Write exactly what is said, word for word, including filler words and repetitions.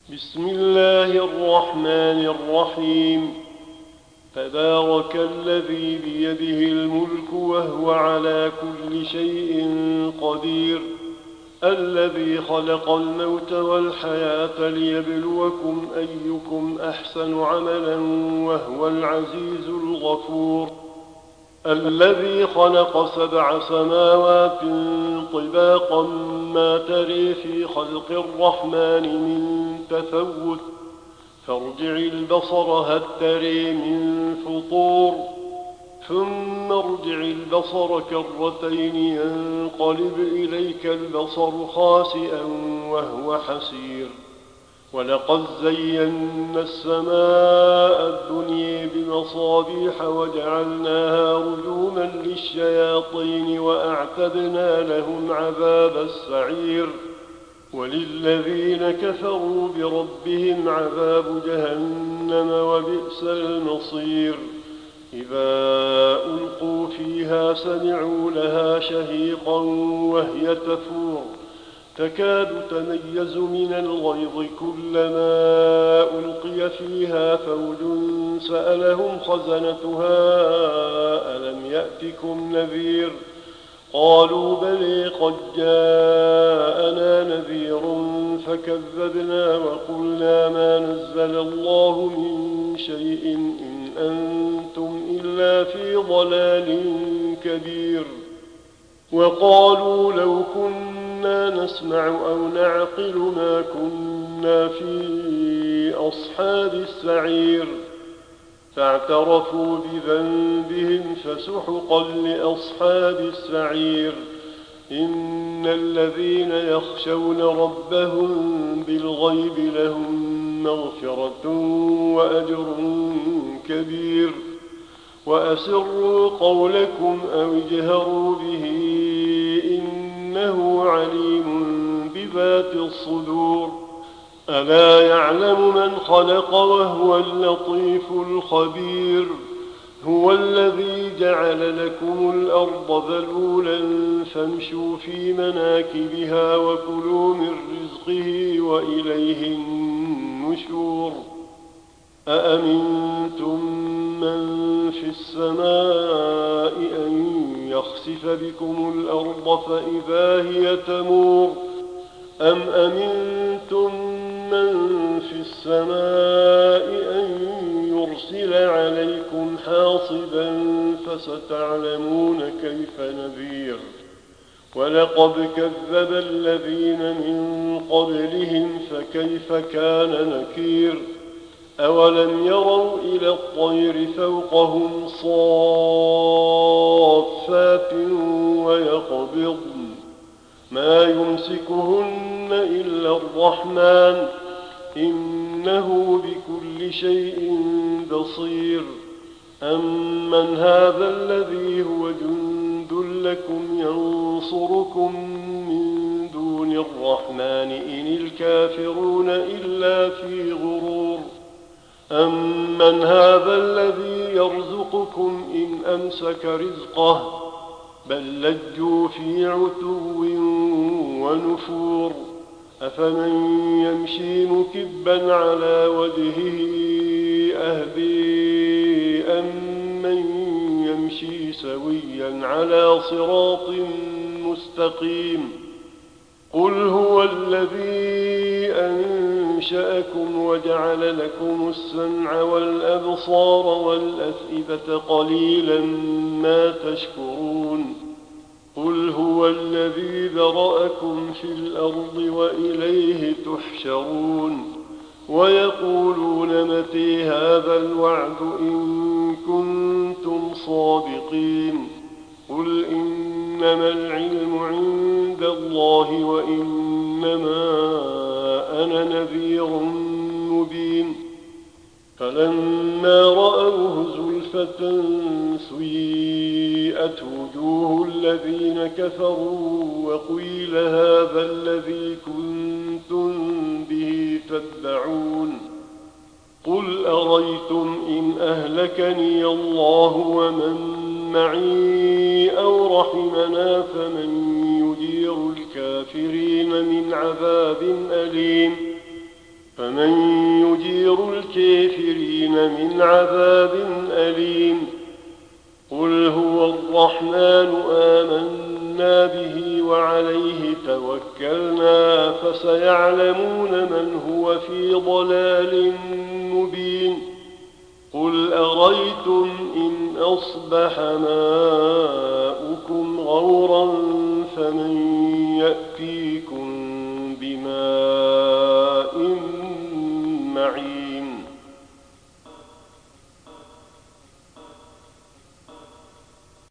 بسم الله الرحمن الرحيم. تبارك الذي بيده الملك وهو على كل شيء قدير، الذي خلق الموت والحياة ليبلوكم أيكم أحسن عملا وهو العزيز الغفور، الذي خلق سبع سماوات طباقا ما تري في خلق الرحمن من تفوت، فارجع البصر هل تري من فطور، ثم ارجع البصر كرتين ينقلب إليك البصر خاسئا وهو حسير، ولقد زينا السماء الدنيا بمصابيح وجعلناها رجوما للشياطين وأعتدنا لهم عذاب السعير، وللذين كفروا بربهم عذاب جهنم وبئس المصير. إذا ألقوا فيها سمعوا لها شهيقا وهي تفور، تكاد تميز من الغيظ كلما ألقي فيها فوج سألهم خزنتها ألم يأتكم نذير، قالوا بلى قد جاءنا نذير فكذبنا وقلنا ما نزل الله من شيء إن أنتم إلا في ضلال كبير. وقالوا لو كنا نسمع أو نعقل ما كنا في أصحاب السعير، فاعترفوا بذنبهم فسحقا لأصحاب السعير. إن الذين يخشون ربهم بالغيب لهم مغفرة وأجر كبير. وأسروا قولكم أو اجهروا به إنه عليم بذات الصدور. ألا يعلم من خلق وهو اللطيف الخبير. هو الذي جعل لكم الأرض ذلولا فامشوا في مناكبها وكلوا من رزقه وإليه النشور. أأمنتم من في السماء أن يخسف بكم الأرض فإذا هي تمور، أم أمنتم من في السماء أن يرسل عليكم حاصبا فستعلمون كيف نذير. ولقد كذب الذين من قبلهم فكيف كان نكير. أولم يروا إلى الطير فوقهم صافات ويقبضن ما يمسكهن إلا الرحمن إنه بكل شيء بصير. أمن هذا الذي هو جند لكم ينصركم من دون الرحمن إن الكافرون إلا في غرور. أمن هذا الذي يرزقكم إن أمسك رزقه بل لجوا في عتو ونفور. أفمن يمشي مكبا على وجهه أهدي أمن يمشي سويا على صراط مستقيم. قل هو الذي أنشأكم وجعل لكم السمع والأبصار والأفئدة قليلا ما تشكرون. قل هو الذي ذرأكم في الأرض وإليه تحشرون. ويقولون متى هذا الوعد إن كنتم صادقين. قل إنما العلم عند الله وإنما أنا نذير مبين. فلما رأوه زلفة سيئت وجوه الذين كفروا وقيل هذا الذي كنتم به تدعون. قل أريتم إن أهلكني الله ومن معي أو رحمنا فمن يجير الكافرين من عذاب أليم. فمن يجير الكافرين من عذاب أليم قل هو الرحمن آمنا به وعليه توكلنا فسيعلمون من هو في ضلال مبين قل أريتم إن أصبح ماؤكم غورا فمن يأتيكم بماء معين